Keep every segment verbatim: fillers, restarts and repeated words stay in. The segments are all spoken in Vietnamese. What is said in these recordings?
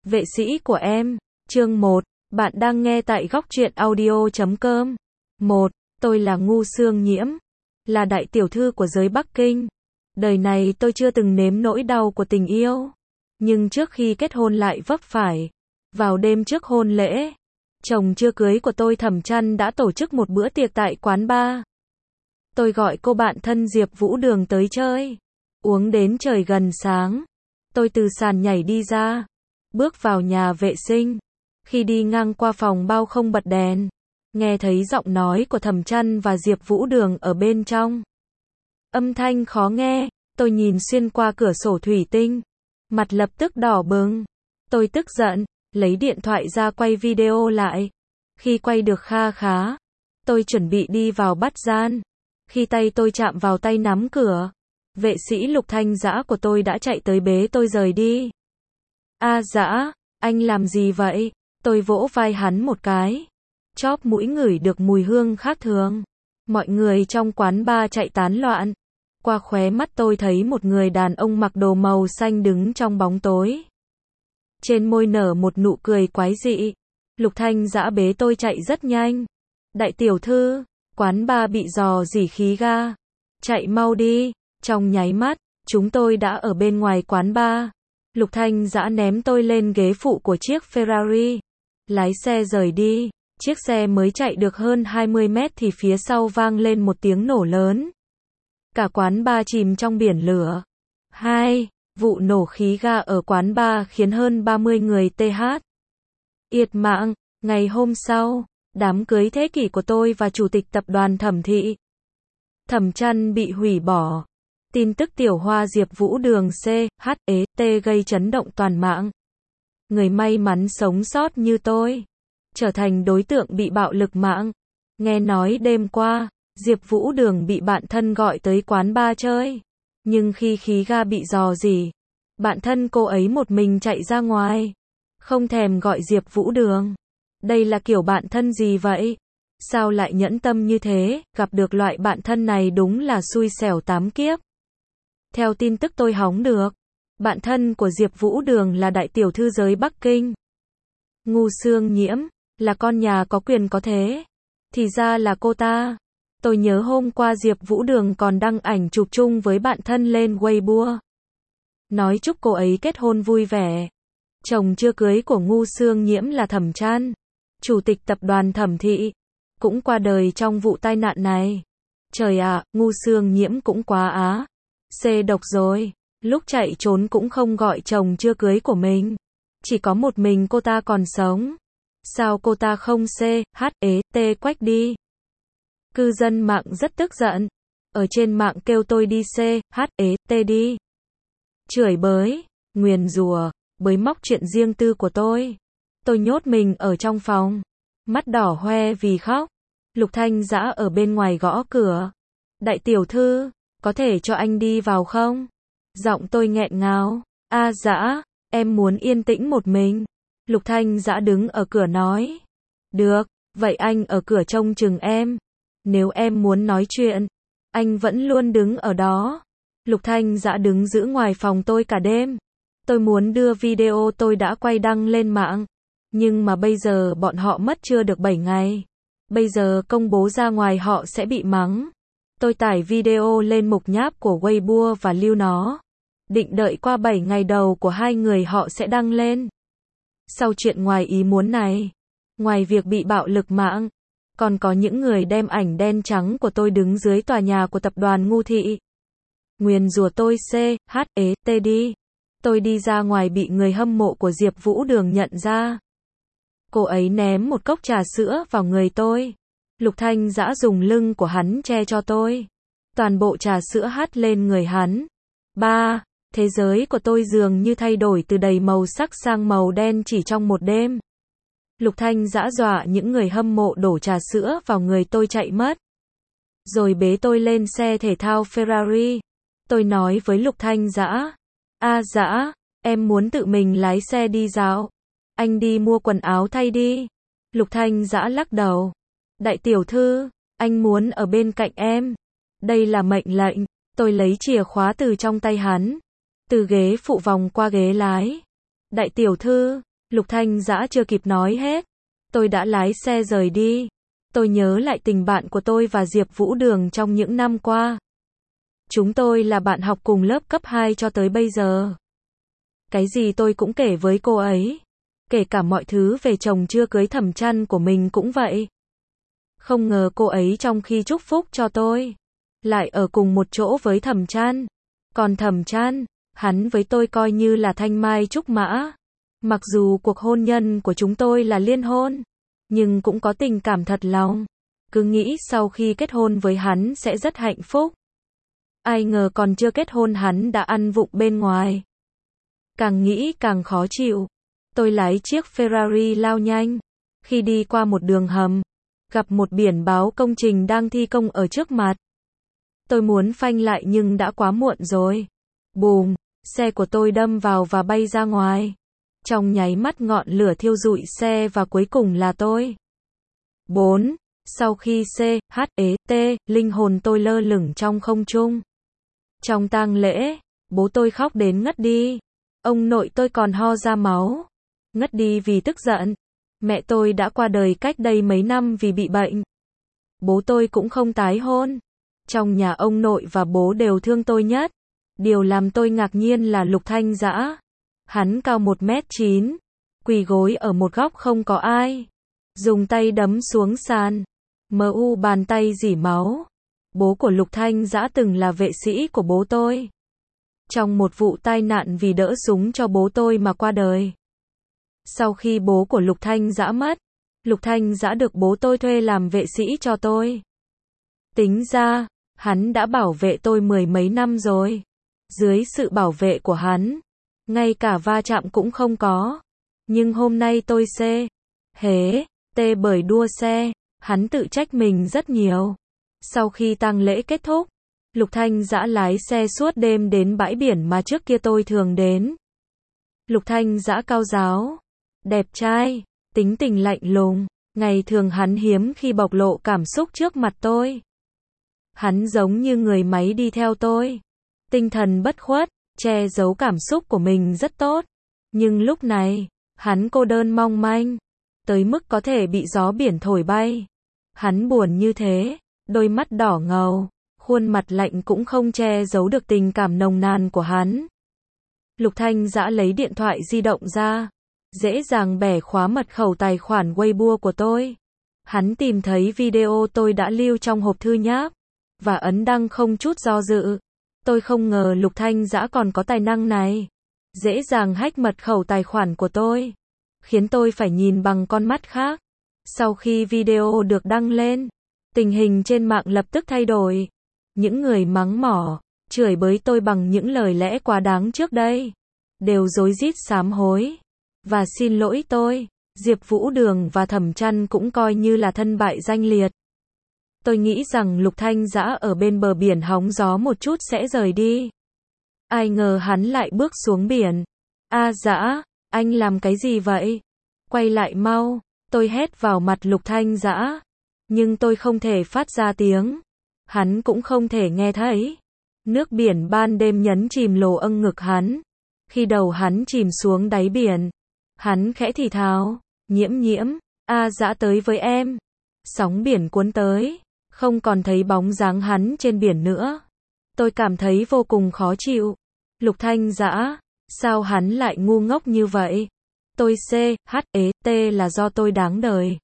Vệ sĩ của em, chương một, bạn đang nghe tại góc truyện audio chấm com. một. Tôi là Ngu Xương Nhiễm, là đại tiểu thư của giới Bắc Kinh. Đời này tôi chưa từng nếm nỗi đau của tình yêu. Nhưng trước khi kết hôn lại vấp phải. Vào đêm trước hôn lễ, chồng chưa cưới của tôi Thẩm Chăn đã tổ chức một bữa tiệc tại quán bar. Tôi gọi cô bạn thân Diệp Vũ Đường tới chơi. Uống đến trời gần sáng. Tôi từ sàn nhảy đi ra. Bước vào nhà vệ sinh. Khi đi ngang qua phòng bao không bật đèn, nghe thấy giọng nói của Thẩm Chăn và Diệp Vũ Đường ở bên trong. Âm thanh khó nghe, tôi nhìn xuyên qua cửa sổ thủy tinh. Mặt lập tức đỏ bừng. Tôi tức giận, lấy điện thoại ra quay video lại. Khi quay được kha khá, tôi chuẩn bị đi vào bắt gian. Khi tay tôi chạm vào tay nắm cửa, vệ sĩ Lục Thanh Dã của tôi đã chạy tới bế tôi rời đi. A Dã, anh làm gì vậy? Tôi vỗ vai hắn một cái. Chóp mũi ngửi được mùi hương khác thường. Mọi người trong quán bar chạy tán loạn. Qua khóe mắt tôi thấy một người đàn ông mặc đồ màu xanh đứng trong bóng tối. Trên môi nở một nụ cười quái dị. Lục Thanh Dã bế tôi chạy rất nhanh. Đại tiểu thư, quán bar bị rò rỉ khí ga. Chạy mau đi. Trong nháy mắt, chúng tôi đã ở bên ngoài quán bar. Lục Thanh Dã ném tôi lên ghế phụ của chiếc Ferrari. Lái xe rời đi. Chiếc xe mới chạy được hơn hai mươi mét thì phía sau vang lên một tiếng nổ lớn. Cả quán bar chìm trong biển lửa. hai. Vụ nổ khí ga ở quán bar khiến hơn ba mươi người tê hát. Yệt mạng. Ngày hôm sau, đám cưới thế kỷ của tôi và chủ tịch tập đoàn Thẩm Thị Thẩm Chăn bị hủy bỏ. Tin tức tiểu hoa Diệp Vũ Đường C H E T gây chấn động toàn mạng. Người may mắn sống sót như tôi trở thành đối tượng bị bạo lực mạng. Nghe nói đêm qua, Diệp Vũ Đường bị bạn thân gọi tới quán bar chơi. Nhưng khi khí ga bị rò rỉ, bạn thân cô ấy một mình chạy ra ngoài. Không thèm gọi Diệp Vũ Đường. Đây là kiểu bạn thân gì vậy? Sao lại nhẫn tâm như thế? Gặp được loại bạn thân này đúng là xui xẻo tám kiếp. Theo tin tức tôi hóng được, bạn thân của Diệp Vũ Đường là đại tiểu thư giới Bắc Kinh. Ngu Xương Nhiễm, là con nhà có quyền có thế. Thì ra là cô ta. Tôi nhớ hôm qua Diệp Vũ Đường còn đăng ảnh chụp chung với bạn thân lên Weibo. Nói chúc cô ấy kết hôn vui vẻ. Chồng chưa cưới của Ngu Xương Nhiễm là Thẩm Chăn, chủ tịch tập đoàn Thẩm Thị, cũng qua đời trong vụ tai nạn này. Trời ạ, à, Ngu Xương Nhiễm cũng quá á. C độc rồi. Lúc chạy trốn cũng không gọi chồng chưa cưới của mình. Chỉ có một mình cô ta còn sống. Sao cô ta không C H E T quách đi? Cư dân mạng rất tức giận. Ở trên mạng kêu tôi đi C H E T đi. Chửi bới, nguyền rủa, bới móc chuyện riêng tư của tôi. Tôi nhốt mình ở trong phòng. Mắt đỏ hoe vì khóc. Lục Thanh Dã ở bên ngoài gõ cửa. Đại tiểu thư, có thể cho anh đi vào không? Giọng tôi nghẹn ngào. A Dã, em muốn yên tĩnh một mình. Lục Thanh Dã đứng ở cửa nói. Được, vậy anh ở cửa trông chừng em. Nếu em muốn nói chuyện, anh vẫn luôn đứng ở đó. Lục Thanh Dã đứng giữ ngoài phòng tôi cả đêm. Tôi muốn đưa video tôi đã quay đăng lên mạng. Nhưng mà bây giờ bọn họ mất chưa được bảy ngày. Bây giờ công bố ra ngoài họ sẽ bị mắng. Tôi tải video lên mục nháp của Weibo và lưu nó. Định đợi qua bảy ngày đầu của hai người họ sẽ đăng lên. Sau chuyện ngoài ý muốn này, ngoài việc bị bạo lực mạng, còn có những người đem ảnh đen trắng của tôi đứng dưới tòa nhà của tập đoàn Ngu Thị. Nguyền rủa tôi C H E T đi. Tôi đi ra ngoài bị người hâm mộ của Diệp Vũ Đường nhận ra. Cô ấy ném một cốc trà sữa vào người tôi. Lục Thanh Dã dùng lưng của hắn che cho tôi. Toàn bộ trà sữa hắt lên người hắn. ba. Thế giới của tôi dường như thay đổi từ đầy màu sắc sang màu đen chỉ trong một đêm. Lục Thanh Dã dọa những người hâm mộ đổ trà sữa vào người tôi chạy mất. Rồi bế tôi lên xe thể thao Ferrari. Tôi nói với Lục Thanh Dã. A Dã, em muốn tự mình lái xe đi dạo. Anh đi mua quần áo thay đi. Lục Thanh Dã lắc đầu. Đại tiểu thư, anh muốn ở bên cạnh em. Đây là mệnh lệnh. Tôi lấy chìa khóa từ trong tay hắn. Từ ghế phụ vòng qua ghế lái. Đại tiểu thư, Lục Thanh Dã chưa kịp nói hết, tôi đã lái xe rời đi. Tôi nhớ lại tình bạn của tôi và Diệp Vũ Đường trong những năm qua. Chúng tôi là bạn học cùng lớp cấp hai cho tới bây giờ. Cái gì tôi cũng kể với cô ấy. Kể cả mọi thứ về chồng chưa cưới Thẩm Trăn của mình cũng vậy. Không ngờ cô ấy trong khi chúc phúc cho tôi, lại ở cùng một chỗ với Thẩm Trăn. Còn Thẩm Trăn, hắn với tôi coi như là thanh mai trúc mã. Mặc dù cuộc hôn nhân của chúng tôi là liên hôn, nhưng cũng có tình cảm thật lòng. Cứ nghĩ sau khi kết hôn với hắn sẽ rất hạnh phúc. Ai ngờ còn chưa kết hôn hắn đã ăn vụng bên ngoài. Càng nghĩ càng khó chịu. Tôi lái chiếc Ferrari lao nhanh. Khi đi qua một đường hầm, gặp một biển báo công trình đang thi công ở trước mặt. Tôi muốn phanh lại nhưng đã quá muộn rồi. Bùm, xe của tôi đâm vào và bay ra ngoài. Trong nháy mắt ngọn lửa thiêu rụi xe và cuối cùng là tôi. bốn. Sau khi C, H, E, T, linh hồn tôi lơ lửng trong không trung. Trong tang lễ, bố tôi khóc đến ngất đi. Ông nội tôi còn ho ra máu. Ngất đi vì tức giận. Mẹ tôi đã qua đời cách đây mấy năm vì bị bệnh. Bố tôi cũng không tái hôn. Trong nhà ông nội và bố đều thương tôi nhất. Điều làm tôi ngạc nhiên là Lục Thanh Dã. Hắn cao một mét chín, quỳ gối ở một góc không có ai. Dùng tay đấm xuống sàn. Mờ u bàn tay rỉ máu. Bố của Lục Thanh Dã từng là vệ sĩ của bố tôi. Trong một vụ tai nạn vì đỡ súng cho bố tôi mà qua đời. Sau khi bố của Lục Thanh Dã mất, Lục Thanh Dã được bố tôi thuê làm vệ sĩ cho tôi. Tính ra, hắn đã bảo vệ tôi mười mấy năm rồi. Dưới sự bảo vệ của hắn, ngay cả va chạm cũng không có. Nhưng hôm nay tôi C, hế, T bởi đua xe, hắn tự trách mình rất nhiều. Sau khi tang lễ kết thúc, Lục Thanh Dã lái xe suốt đêm đến bãi biển mà trước kia tôi thường đến. Lục Thanh Dã cao ráo, đẹp trai, tính tình lạnh lùng, ngày thường hắn hiếm khi bộc lộ cảm xúc trước mặt tôi. Hắn giống như người máy đi theo tôi, tinh thần bất khuất, che giấu cảm xúc của mình rất tốt. Nhưng lúc này, hắn cô đơn mong manh, tới mức có thể bị gió biển thổi bay. Hắn buồn như thế, đôi mắt đỏ ngầu, khuôn mặt lạnh cũng không che giấu được tình cảm nồng nàn của hắn. Lục Thanh Dã lấy điện thoại di động ra, dễ dàng bẻ khóa mật khẩu tài khoản Weibo của tôi. Hắn tìm thấy video tôi đã lưu trong hộp thư nháp, và ấn đăng không chút do dự. Tôi không ngờ Lục Thanh Dã còn có tài năng này. Dễ dàng hack mật khẩu tài khoản của tôi, khiến tôi phải nhìn bằng con mắt khác. Sau khi video được đăng lên, tình hình trên mạng lập tức thay đổi. Những người mắng mỏ, chửi bới tôi bằng những lời lẽ quá đáng trước đây, đều rối rít sám hối và xin lỗi tôi. Diệp Vũ Đường và Thẩm Trăn cũng coi như là thân bại danh liệt. Tôi nghĩ rằng Lục Thanh Dã ở bên bờ biển hóng gió một chút sẽ rời đi. Ai ngờ hắn lại bước xuống biển. A Dã, anh làm cái gì vậy? Quay lại mau, tôi hét vào mặt Lục Thanh Dã. Nhưng tôi không thể phát ra tiếng. Hắn cũng không thể nghe thấy. Nước biển ban đêm nhấn chìm lồ âng ngực hắn. Khi đầu hắn chìm xuống đáy biển, hắn khẽ thì thào, Nhiễm Nhiễm, A Dã tới với em. Sóng biển cuốn tới, không còn thấy bóng dáng hắn trên biển nữa. Tôi cảm thấy vô cùng khó chịu. Lục Thanh Dã, sao hắn lại ngu ngốc như vậy? Tôi C, H, E, T là do tôi đáng đời.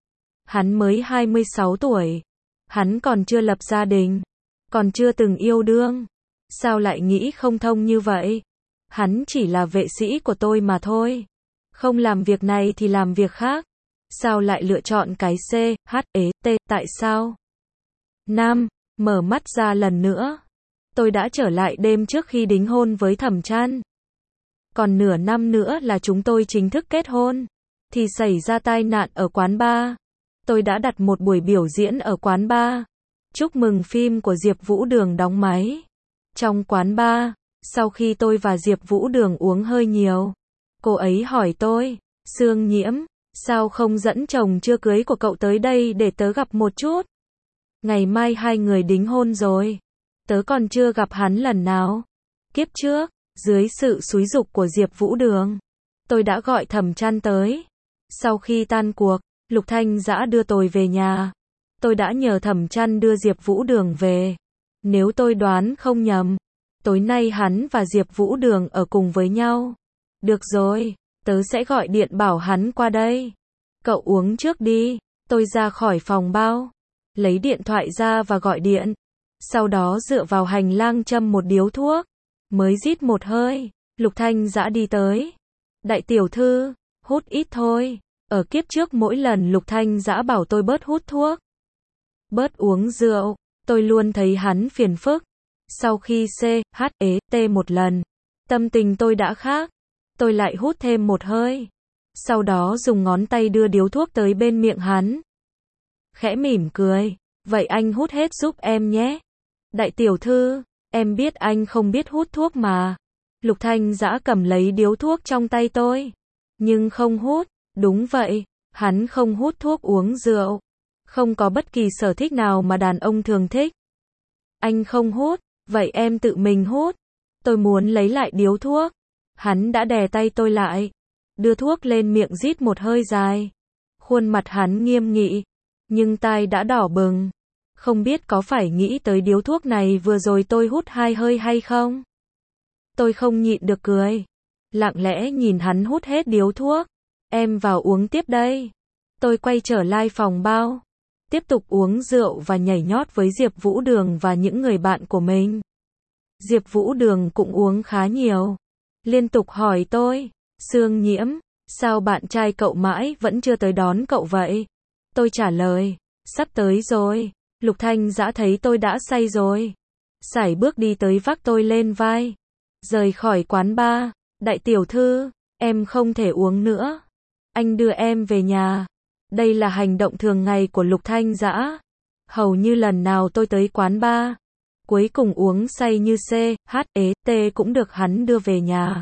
Hắn mới hai mươi sáu tuổi. Hắn còn chưa lập gia đình, còn chưa từng yêu đương. Sao lại nghĩ không thông như vậy? Hắn chỉ là vệ sĩ của tôi mà thôi. Không làm việc này thì làm việc khác. Sao lại lựa chọn cái C, H, E, T, tại sao? Nam, mở mắt ra lần nữa. Tôi đã trở lại đêm trước khi đính hôn với Thẩm Trăn. Còn nửa năm nữa là chúng tôi chính thức kết hôn. Thì xảy ra tai nạn ở quán bar. Tôi đã đặt một buổi biểu diễn ở quán bar. Chúc mừng phim của Diệp Vũ Đường đóng máy. Trong quán bar, sau khi tôi và Diệp Vũ Đường uống hơi nhiều, cô ấy hỏi tôi, Sương Nhiễm, sao không dẫn chồng chưa cưới của cậu tới đây để tớ gặp một chút? Ngày mai hai người đính hôn rồi. Tớ còn chưa gặp hắn lần nào. Kiếp trước, dưới sự xúi giục của Diệp Vũ Đường, tôi đã gọi Thẩm Trăn tới. Sau khi tan cuộc, Lục Thanh Dã đưa tôi về nhà. Tôi đã nhờ Thẩm Trăn đưa Diệp Vũ Đường về. Nếu tôi đoán không nhầm, tối nay hắn và Diệp Vũ Đường ở cùng với nhau. Được rồi, tớ sẽ gọi điện bảo hắn qua đây. Cậu uống trước đi. Tôi ra khỏi phòng bao, lấy điện thoại ra và gọi điện. Sau đó dựa vào hành lang châm một điếu thuốc. Mới rít một hơi, Lục Thanh Dã đi tới. Đại tiểu thư, hút ít thôi. Ở kiếp trước mỗi lần Lục Thanh Dã bảo tôi bớt hút thuốc, bớt uống rượu, tôi luôn thấy hắn phiền phức. Sau khi C, H, E, T một lần, tâm tình tôi đã khác. Tôi lại hút thêm một hơi. Sau đó dùng ngón tay đưa điếu thuốc tới bên miệng hắn. Khẽ mỉm cười. Vậy anh hút hết giúp em nhé. Đại tiểu thư, em biết anh không biết hút thuốc mà. Lục Thanh Dã cầm lấy điếu thuốc trong tay tôi. Nhưng không hút. Đúng vậy, hắn không hút thuốc uống rượu. Không có bất kỳ sở thích nào mà đàn ông thường thích. Anh không hút, vậy em tự mình hút. Tôi muốn lấy lại điếu thuốc. Hắn đã đè tay tôi lại. Đưa thuốc lên miệng rít một hơi dài. Khuôn mặt hắn nghiêm nghị. Nhưng tai đã đỏ bừng. Không biết có phải nghĩ tới điếu thuốc này vừa rồi tôi hút hai hơi hay không? Tôi không nhịn được cười. Lặng lẽ nhìn hắn hút hết điếu thuốc. Em vào uống tiếp đây. Tôi quay trở lại phòng bao. Tiếp tục uống rượu và nhảy nhót với Diệp Vũ Đường và những người bạn của mình. Diệp Vũ Đường cũng uống khá nhiều. Liên tục hỏi tôi, Sương Nhiễm, sao bạn trai cậu mãi vẫn chưa tới đón cậu vậy? Tôi trả lời, sắp tới rồi. Lục Thanh Dã thấy tôi đã say rồi. Sải bước đi tới vác tôi lên vai. Rời khỏi quán bar. Đại tiểu thư, em không thể uống nữa. Anh đưa em về nhà. Đây là hành động thường ngày của Lục Thanh Dã. Hầu như lần nào tôi tới quán bar, cuối cùng uống say như C, H, E, T cũng được hắn đưa về nhà.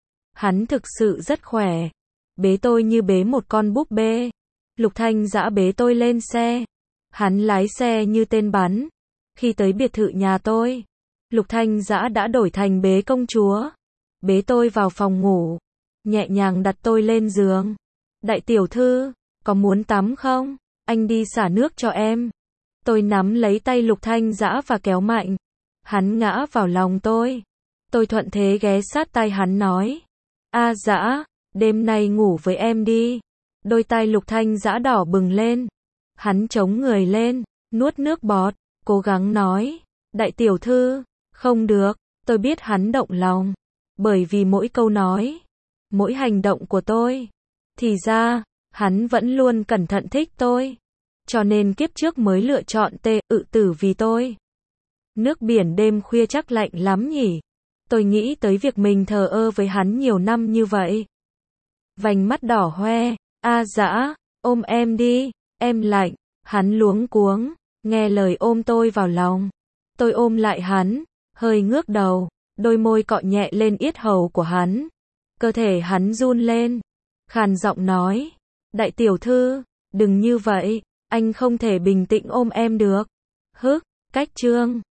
Hắn thực sự rất khỏe. Bế tôi như bế một con búp bê. Lục Thanh Dã bế tôi lên xe. Hắn lái xe như tên bắn. Khi tới biệt thự nhà tôi, Lục Thanh Dã đã đổi thành bế công chúa. Bế tôi vào phòng ngủ. Nhẹ nhàng đặt tôi lên giường. Đại tiểu thư, có muốn tắm không? Anh đi xả nước cho em. Tôi nắm lấy tay Lục Thanh Dã và kéo mạnh. Hắn ngã vào lòng tôi. Tôi thuận thế ghé sát tai hắn nói. A Dã, đêm nay ngủ với em đi. Đôi tai Lục Thanh Dã đỏ bừng lên. Hắn chống người lên, nuốt nước bọt, cố gắng nói. Đại tiểu thư, không được. Tôi biết hắn động lòng. Bởi vì mỗi câu nói, mỗi hành động của tôi. Thì ra, hắn vẫn luôn cẩn thận thích tôi. Cho nên kiếp trước mới lựa chọn tê ự tử vì tôi. Nước biển đêm khuya chắc lạnh lắm nhỉ. Tôi nghĩ tới việc mình thờ ơ với hắn nhiều năm như vậy. Vành mắt đỏ hoe. A Dã, ôm em đi. Em lạnh. Hắn luống cuống. Nghe lời ôm tôi vào lòng. Tôi ôm lại hắn. Hơi ngước đầu. Đôi môi cọ nhẹ lên yết hầu của hắn. Cơ thể hắn run lên. Khàn giọng nói. Đại tiểu thư, đừng như vậy. Anh không thể bình tĩnh ôm em được. Hức, cách trương.